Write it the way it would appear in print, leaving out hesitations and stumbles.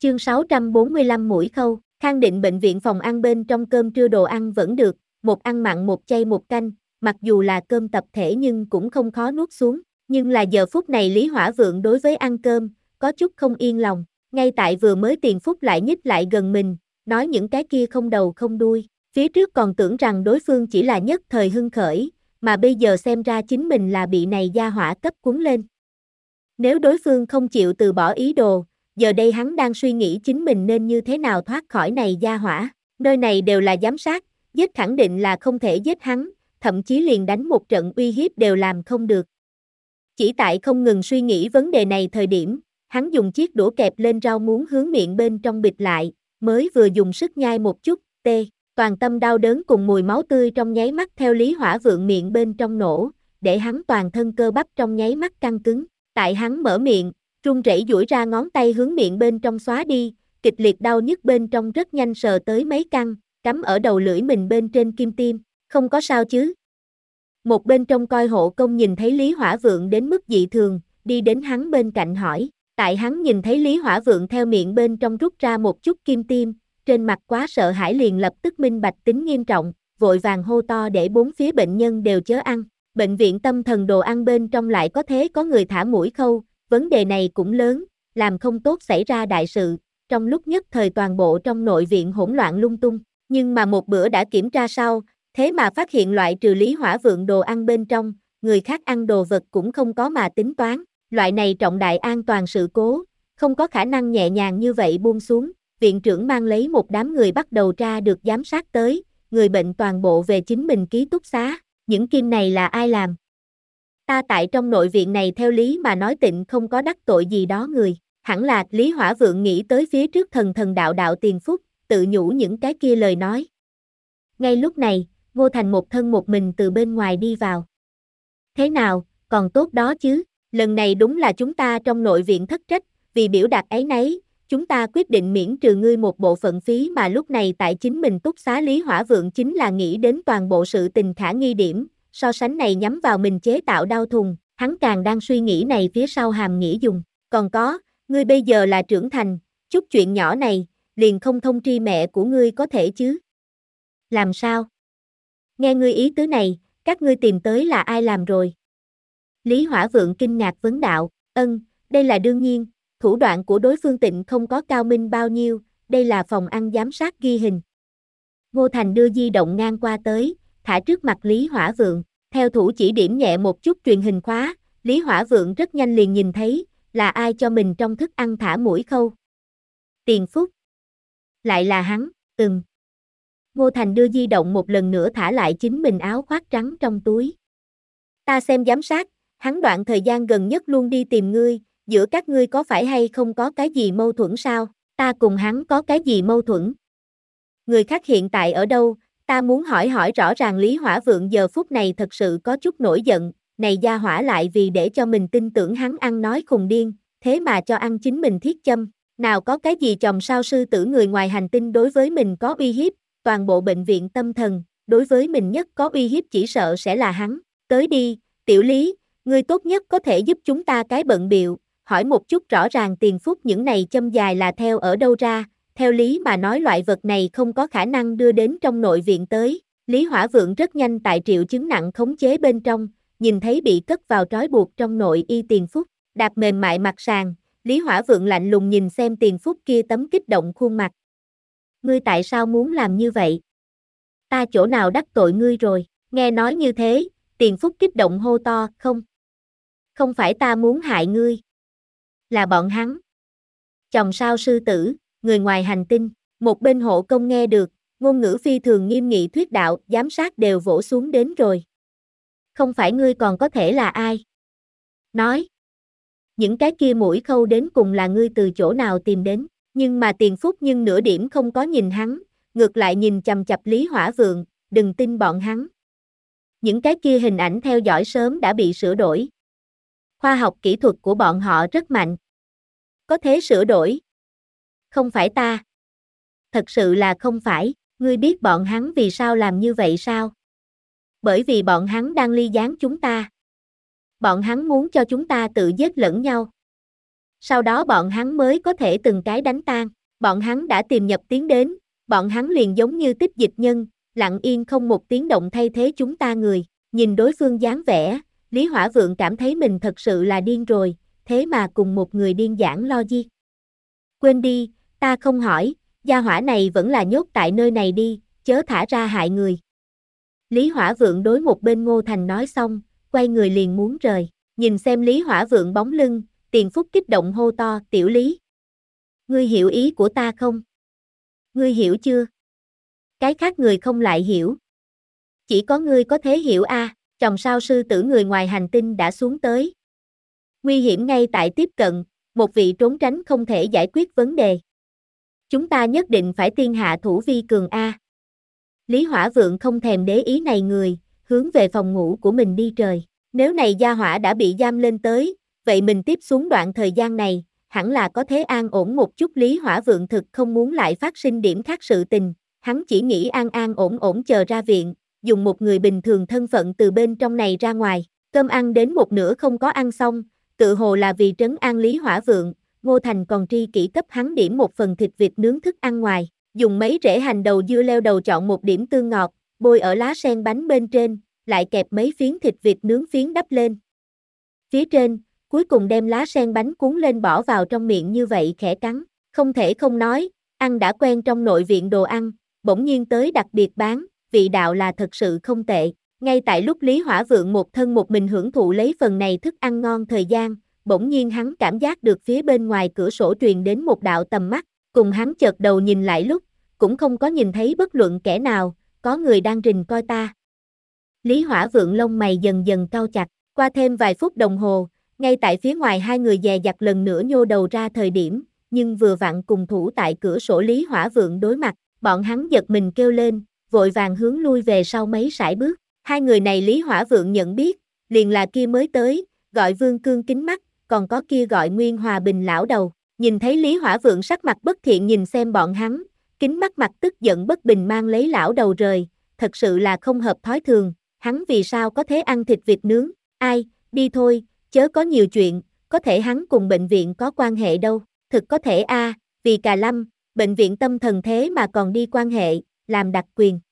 Chương 645 Mũi Khâu, Khang Định bệnh viện phòng ăn bên trong cơm trưa đồ ăn vẫn được, một ăn mặn một chay một canh, mặc dù là cơm tập thể nhưng cũng không khó nuốt xuống, nhưng là giờ phút này Lý Hỏa Vượng đối với ăn cơm, có chút không yên lòng, ngay tại vừa mới Tiền Phúc lại nhích lại gần mình, nói những cái kia không đầu không đuôi, phía trước còn tưởng rằng đối phương chỉ là nhất thời hưng khởi, mà bây giờ xem ra chính mình là bị này gia hỏa cấp cuốn lên. Nếu đối phương không chịu từ bỏ ý đồ, giờ đây hắn đang suy nghĩ chính mình nên như thế nào thoát khỏi này gia hỏa, nơi này đều là giám sát, giết khẳng định là không thể giết hắn, thậm chí liền đánh một trận uy hiếp đều làm không được. Chỉ tại không ngừng suy nghĩ vấn đề này thời điểm, hắn dùng chiếc đũa kẹp lên rau muống hướng miệng bên trong bịt lại, mới vừa dùng sức nhai một chút, toàn tâm đau đớn cùng mùi máu tươi trong nháy mắt theo Lý Hỏa Vượng miệng bên trong nổ, để hắn toàn thân cơ bắp trong nháy mắt căng cứng, tại hắn mở miệng, run rẩy duỗi ra ngón tay hướng miệng bên trong xóa đi, kịch liệt đau nhức bên trong rất nhanh sờ tới mấy căn, cắm ở đầu lưỡi mình bên trên kim tiêm, không có sao chứ. Một bên trong coi hộ công nhìn thấy Lý Hỏa Vượng đến mức dị thường, đi đến hắn bên cạnh hỏi, tại hắn nhìn thấy Lý Hỏa Vượng theo miệng bên trong rút ra một chút kim tiêm, trên mặt quá sợ hãi liền lập tức minh bạch tính nghiêm trọng, vội vàng hô to để bốn phía bệnh nhân đều chớ ăn, bệnh viện tâm thần đồ ăn bên trong lại có thế có người thả mũi khâu, vấn đề này cũng lớn, làm không tốt xảy ra đại sự, trong lúc nhất thời toàn bộ trong nội viện hỗn loạn lung tung, nhưng mà một bữa đã kiểm tra sau, thế mà phát hiện loại trừ Lý Hỏa Vượng đồ ăn bên trong, người khác ăn đồ vật cũng không có mà tính toán, loại này trọng đại an toàn sự cố, không có khả năng nhẹ nhàng như vậy buông xuống, viện trưởng mang lấy một đám người bắt đầu tra được giám sát tới, người bệnh toàn bộ về chính mình ký túc xá, những kim này là ai làm? Ta tại trong nội viện này theo lý mà nói tịnh không có đắc tội gì đó người, hẳn là Lý Hỏa Vượng nghĩ tới phía trước thần đạo Tiền Phúc, tự nhủ những cái kia lời nói. Ngay lúc này, Ngô Thành một thân một mình từ bên ngoài đi vào. Thế nào, còn tốt đó chứ, lần này đúng là chúng ta trong nội viện thất trách, vì biểu đạt áy náy, chúng ta quyết định miễn trừ ngươi một bộ phận phí mà lúc này tại chính mình túc xá Lý Hỏa Vượng chính là nghĩ đến toàn bộ sự tình khả nghi điểm, so sánh này nhắm vào mình chế tạo đau thùng, hắn càng đang suy nghĩ này phía sau hàm nghĩa dùng, còn có, ngươi bây giờ là trưởng thành, chút chuyện nhỏ này, liền không thông tri mẹ của ngươi có thể chứ? Làm sao? Nghe ngươi ý tứ này, các ngươi tìm tới là ai làm rồi? Lý Hỏa Vượng kinh ngạc vấn đạo, đây là đương nhiên, thủ đoạn của đối phương tịnh không có cao minh bao nhiêu, đây là phòng ăn giám sát ghi hình. Ngô Thành đưa di động ngang qua tới, thả trước mặt Lý Hỏa Vượng, theo thủ chỉ điểm nhẹ một chút truyền hình khóa, Lý Hỏa Vượng rất nhanh liền nhìn thấy, là ai cho mình trong thức ăn thả mũi khâu. Tiền Phúc. Lại là hắn, Ngô Thành đưa di động một lần nữa thả lại chính mình áo khoác trắng trong túi. Ta xem giám sát, hắn đoạn thời gian gần nhất luôn đi tìm ngươi, giữa các ngươi có phải hay không có cái gì mâu thuẫn sao? Ta cùng hắn có cái gì mâu thuẫn? Người khác hiện tại ở đâu? Ta muốn hỏi rõ ràng. Lý Hỏa Vượng giờ phút này thật sự có chút nổi giận, này gia hỏa lại vì để cho mình tin tưởng hắn ăn nói khùng điên, thế mà cho ăn chính mình thiết châm, nào có cái gì chòm sao sư tử người ngoài hành tinh đối với mình có uy hiếp, toàn bộ bệnh viện tâm thần, đối với mình nhất có uy hiếp chỉ sợ sẽ là hắn, tới đi, tiểu Lý, ngươi tốt nhất có thể giúp chúng ta cái bận bịu, hỏi một chút rõ ràng Tiền Phúc những này châm dài là theo ở đâu ra, theo lý mà nói loại vật này không có khả năng đưa đến trong nội viện tới, Lý Hỏa Vượng rất nhanh tại triệu chứng nặng khống chế bên trong, nhìn thấy bị cất vào trói buộc trong nội y Tiền Phúc, đạp mềm mại mặt sàn, Lý Hỏa Vượng lạnh lùng nhìn xem Tiền Phúc kia tấm kích động khuôn mặt. Ngươi tại sao muốn làm như vậy? Ta chỗ nào đắc tội ngươi rồi? Nghe nói như thế, Tiền Phúc kích động hô to, không phải ta muốn hại ngươi. Là bọn hắn. Chòm sao sư tử, người ngoài hành tinh, một bên hộ công nghe được, ngôn ngữ phi thường nghiêm nghị thuyết đạo, giám sát đều vỗ xuống đến rồi. Không phải ngươi còn có thể là ai? Nói. Những cái kia mũi khâu đến cùng là ngươi từ chỗ nào tìm đến, nhưng mà Tiền Phúc nhưng nửa điểm không có nhìn hắn, ngược lại nhìn chằm chằm Lý Hỏa Vượng, đừng tin bọn hắn. Những cái kia hình ảnh theo dõi sớm đã bị sửa đổi. Khoa học kỹ thuật của bọn họ rất mạnh. Có thế sửa đổi. Không phải ta. Thật sự là không phải, ngươi biết bọn hắn vì sao làm như vậy sao? Bởi vì bọn hắn đang ly gián chúng ta. Bọn hắn muốn cho chúng ta tự giết lẫn nhau. sau đó bọn hắn mới có thể từng cái đánh tan. Bọn hắn đã tìm nhập tiến đến, bọn hắn liền giống như tích dịch nhân, lặng yên không một tiếng động thay thế chúng ta người. Nhìn đối phương dáng vẻ, Lý Hỏa Vượng cảm thấy mình thật sự là điên rồi, thế mà cùng một người điên giảng logic. Quên đi, ta không hỏi, gia hỏa này vẫn là nhốt tại nơi này đi, chớ thả ra hại người. Lý Hỏa Vượng đối một bên Ngô Thành nói xong, quay người liền muốn rời. Nhìn xem Lý Hỏa Vượng bóng lưng, Tiền Phúc kích động hô to, tiểu Lý. Ngươi hiểu ý của ta không? Ngươi hiểu chưa? Cái khác người không lại hiểu. Chỉ có ngươi có thể hiểu a. Chòm sao sư tử người ngoài hành tinh đã xuống tới. Nguy hiểm ngay tại tiếp cận, một vị trốn tránh không thể giải quyết vấn đề. Chúng ta nhất định phải tiên hạ thủ vi cường a. Lý Hỏa Vượng không thèm để ý này người, hướng về phòng ngủ của mình đi trời. Nếu này gia hỏa đã bị giam lên tới, vậy mình tiếp xuống đoạn thời gian này, hẳn là có thể an ổn một chút. Lý Hỏa Vượng thực không muốn lại phát sinh điểm khác sự tình, hắn chỉ nghĩ an an ổn ổn chờ ra viện, dùng một người bình thường thân phận từ bên trong này ra ngoài. Cơm ăn đến một nửa không có ăn xong, tự hồ là vì trấn an Lý Hỏa Vượng, Ngô Thành còn tri kỷ cấp hắn điểm một phần thịt vịt nướng thức ăn ngoài, dùng mấy rễ hành đầu dưa leo đầu chọn một điểm tương ngọt, bôi ở lá sen bánh bên trên, lại kẹp mấy phiến thịt vịt nướng phiến đắp lên. Phía trên, cuối cùng đem lá sen bánh cuốn lên bỏ vào trong miệng như vậy khẽ cắn, không thể không nói, ăn đã quen trong nội viện đồ ăn, bỗng nhiên tới đặc biệt bán, vị đạo là thật sự không tệ. Ngay tại lúc Lý Hỏa Vượng một thân một mình hưởng thụ lấy phần này thức ăn ngon thời gian, bỗng nhiên hắn cảm giác được phía bên ngoài cửa sổ truyền đến một đạo tầm mắt, cùng hắn chợt đầu nhìn lại lúc, cũng không có nhìn thấy bất luận kẻ nào, có người đang rình coi ta. Lý Hỏa Vượng lông mày dần dần cau chặt, qua thêm vài phút đồng hồ, ngay tại phía ngoài hai người dè dặt lần nữa nhô đầu ra thời điểm, nhưng vừa vặn cùng thủ tại cửa sổ Lý Hỏa Vượng đối mặt, bọn hắn giật mình kêu lên, vội vàng hướng lui về sau mấy sải bước. Hai người này Lý Hỏa Vượng nhận biết, liền là kia mới tới, gọi Vương Cương kính mắt, còn có kia gọi Nguyên Hòa Bình lão đầu. Nhìn thấy Lý Hỏa Vượng sắc mặt bất thiện nhìn xem bọn hắn, kính mắt mặt tức giận bất bình mang lấy lão đầu rời, thật sự là không hợp thói thường, hắn vì sao có thể ăn thịt vịt nướng, ai, đi thôi, chớ có nhiều chuyện, có thể hắn cùng bệnh viện có quan hệ đâu, thực có thể a, vì Cà Lâm, bệnh viện tâm thần thế mà còn đi quan hệ, làm đặc quyền.